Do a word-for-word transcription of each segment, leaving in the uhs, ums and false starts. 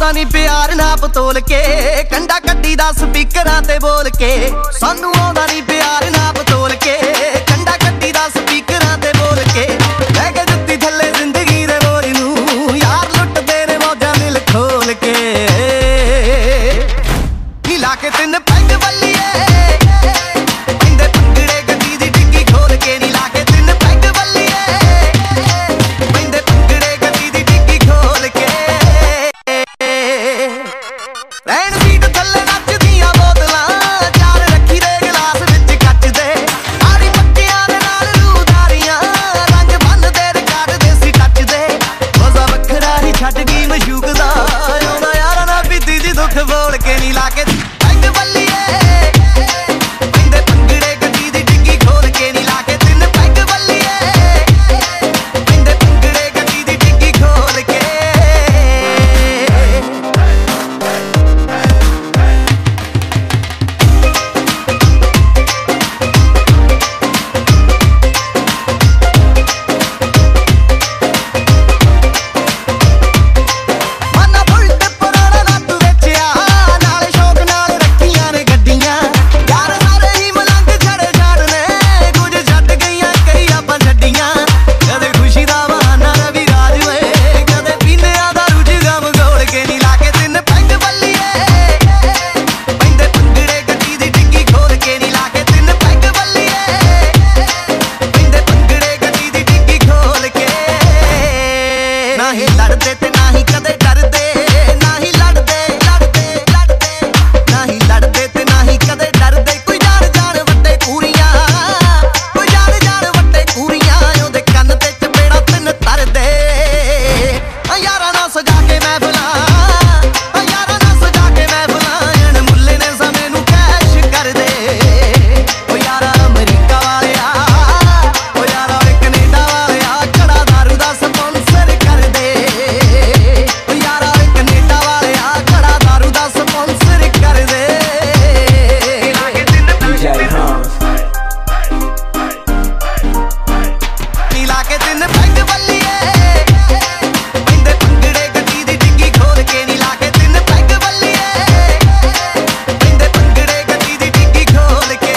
ਆਉਂਦਾ ਨੀ ਪਿਆਰ ਨਾ ਪਤੋਲ ਕੇ, ਕੰਡਾ ਕੱਢੀ ਦਾ ਸਪੀਕਰਾਂ ਤੇ ਬੋਲ ਕੇ। ਸਾਨੂੰ ਆਉਂਦਾ ਨੀ ਪਿਆਰ ਨਾ ਪਤੋਲ ਕੇ, ਕੰਡਾ ਕੱਢੀ ਦਾ ਸਪੀਕਰਾਂ ਤੇ ਬੋਲ ਕੇ। ਲੈ ਕੇ ਜੁੱਤੀ ਥੱਲੇ ਜ਼ਿੰਦਗੀ ਦੇ ਬੋਝ ਨੂੰ, ਯਾਰ ਲੁੱਟਦੇ ਨੇ ਮੌਜਾਂ ਦਿਲ ਖੋਲ ਕੇ। ਨੀ ਲਾ ਕੇ ਤਿੰਨ ਪੈਗ ਬੱਲੀਏ, ਪੈਂਦੇ ਭੰਗੜੇ ਗੱਡੀ ਦੀ ਡਿੱਗੀ ਖੋਲ ਕੇ। ਨੀ ਲਾ ਕੇ ਤਿੰਨ ਪੈਗ ਬੱਲੀਏ, ਪੈਂਦੇ ਭੰਗੜੇ ਗੱਡੀ ਦੀ ਡਿੱਗੀ ਖੋਲ ਕੇ। ਰਹਿਣ ਸੀਟ ਥੱਲੇ ਨੱਚਦੀਆਂ ਬੋਤਲਾਂ, ਚਾਰ ਰੱਖੀ ਦੇ ਗਲਾਸ ਵਿੱਚ ਕੱਚ ਦੇ। ਆੜੀ ਪੱਟੀਆਂ ਦੇ ਨਾਲ ਰੂਦਾਰੀਆਂ, ਰੰਗ ਬੰਨਦੇ ਰਿਕਾਰਡ ਦੇਸੀ ਟੱਚ ਦੇ। ਮਜ਼ਾ ਵੱਖਰਾ ਹੀ ਛੱਡ ਗਈ ਮਸ਼ੂਕ ਦਾ, ਆਉਂਦਾ ਯਾਰਾਂ ਨਾਲ ਬੀਤੀ ਦੀ ਦੁੱਖ ਬੋਲ ਕੇ। ਨੀ ਲਾ ਕੇ ਪੈਗ ਬੱਲੀਏ, ਪੈਂਦੇ ਭੰਗੜੇ ਗੱਡੀ ਦੀ ਡਿੱਗੀ ਖੋਲ ਕੇ। ਨੀ ਲਾ ਕੇ ਤਿੰਨ ਪੈਗ ਬੱਲੀਏ, ਪੈਂਦੇ ਭੰਗੜੇ ਗੱਡੀ ਦੀ ਡਿੱਗੀ ਖੋਲ ਕੇ। ਮਾਨਾ ਬੁਲਟ ਪੁਰਾਣਾ ਨੱਤ ਵੇਚਿਆ, ਨਾਲੇ ਸ਼ੌਕ ਨਾਲ ਰੱਖੀਆਂ ਨੇ ਗੱਡੀਆਂ। ਯਾਰ ਸਾਰੇ ਹੀ ਮਲੰਗ ਛੜੇ ਛਾੜਨੇ, ਕੁਝ ਛੱਡ ਗਈਆਂ ਕਈ ਆਪਾਂ ਛੱਡੀਆਂ। ਕਦੇ ਖੁਸ਼ੀ ਦਾ ਬਹਾਨਾ ਰਵੀ ਰਾਜ ਓਏ, ਕਦੇ ਪੀਂਦਿਆਂ ਦਾ ਰੁਝ ਗਮ ਗੋਲ ਕੇ। ਨੀ ਲਾ ਕੇ ਤਿੰਨ ਪੈਗ ਬੱਲੀਏ, ਪੈਂਦੇ ਭੰਗੜੇ ਗੱਡੀ ਦੀ ਡਿੱਗੀ ਖੋਲ ਕੇ। ਨੀ ਲਾ ਕੇ ਤਿੰਨ ਪੈਗ ਬੱਲੀਏ, ਪੈਂਦੇ ਭੰਗੜੇ ਗੱਡੀ ਦੀ ਡਿੱਗੀ ਖੋਲ ਕੇ। ਨਾ ਹੀ ਲੜਦੇ ਤੇ ਨਾ ਹੀ ਕਦੇ ਡਰਦੇ, ਨਾ ਹੀ ਲੜਦੇ ਲੜਦੇ ਲੜਦੇ, ਨਾ ਹੀ ਲੜਦੇ ਤੇ ਨਾ ਹੀ ਕਦੇ ਡਰਦੇ। ਕੋਈ ਜਾਣ ਜਾਣ ਵੱਡੇ ਕੂਰੀਆਂ, ਕੋਈ ਜਾਣ ਜਾਣ ਵੱਡੇ ਕੂਰੀਆਂ, ਉਹਦੇ ਕੰਨ ਤੇ ਚਪੇੜਾ ਤਿੰਨ ਤਰਦੇ। ਆ ਯਾਰਾਂ ਨਾਲ ਸਜਾ ਕੇ ਮਹਿਫਲਾਂ, ਆ ਯਾਰਾਂ ਨਾਲ ਸਜਾ ਕੇ ਮਹਿਫਲਾਂ, ਅਣ ਮੁੱਲੇ ਨੇ ਸਮੇਂ ਨੂੰ ਕੈਸ਼ ਕਰਦੇ। ਓ ਯਾਰਾ ਅਮਰੀਕਾ ਵਾਲਿਆ, ਓ ਯਾਰਾ ਓਏ ਕੈਨੇਡਾ ਵਾਲਿਆ, ਕੜਾ ਦਾਰੂ ਦਾ ਸਪਾਂਸਰ ਕਰਦੇ। ਓ ਯਾਰਾ ਓਏ ਕੈਨੇਡਾ ਵਾਲਿਆ, ਕੜਾ ਦਾਰੂ ਦਾ ਸਪਾਂਸਰ ਕਰਦੇ। ਨੀ ਲਾ ਕੇ ਤਿੰਨ ਪੈਗ ਬੱਲੀਏ, ਪੈਂਦੇ ਭੰਗੜੇ ਗੱਡੀ ਦੀ ਡਿੱਗੀ ਖੋਲ ਕੇ। ਨੀ ਲਾ ਕੇ ਤਿੰਨ ਪੈਗ ਬੱਲੀਏ, ਪੈਂਦੇ ਭੰਗੜੇ ਗੱਡੀ ਦੀ ਡਿੱਗੀ ਖੋਲ ਕੇ।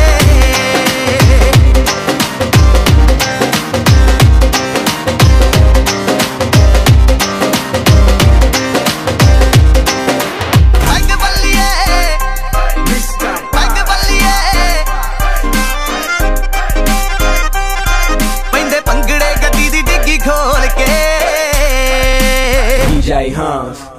ਪੈਗ ਬੱਲੀਏ, ਪੈਗ ਬੱਲੀਏ, ਪੈਂਦੇ ਭੰਗੜੇ ਗੱਡੀ ਦੀ ਡਿੱਗੀ ਖੋਲ ਕੇ। D J Hans.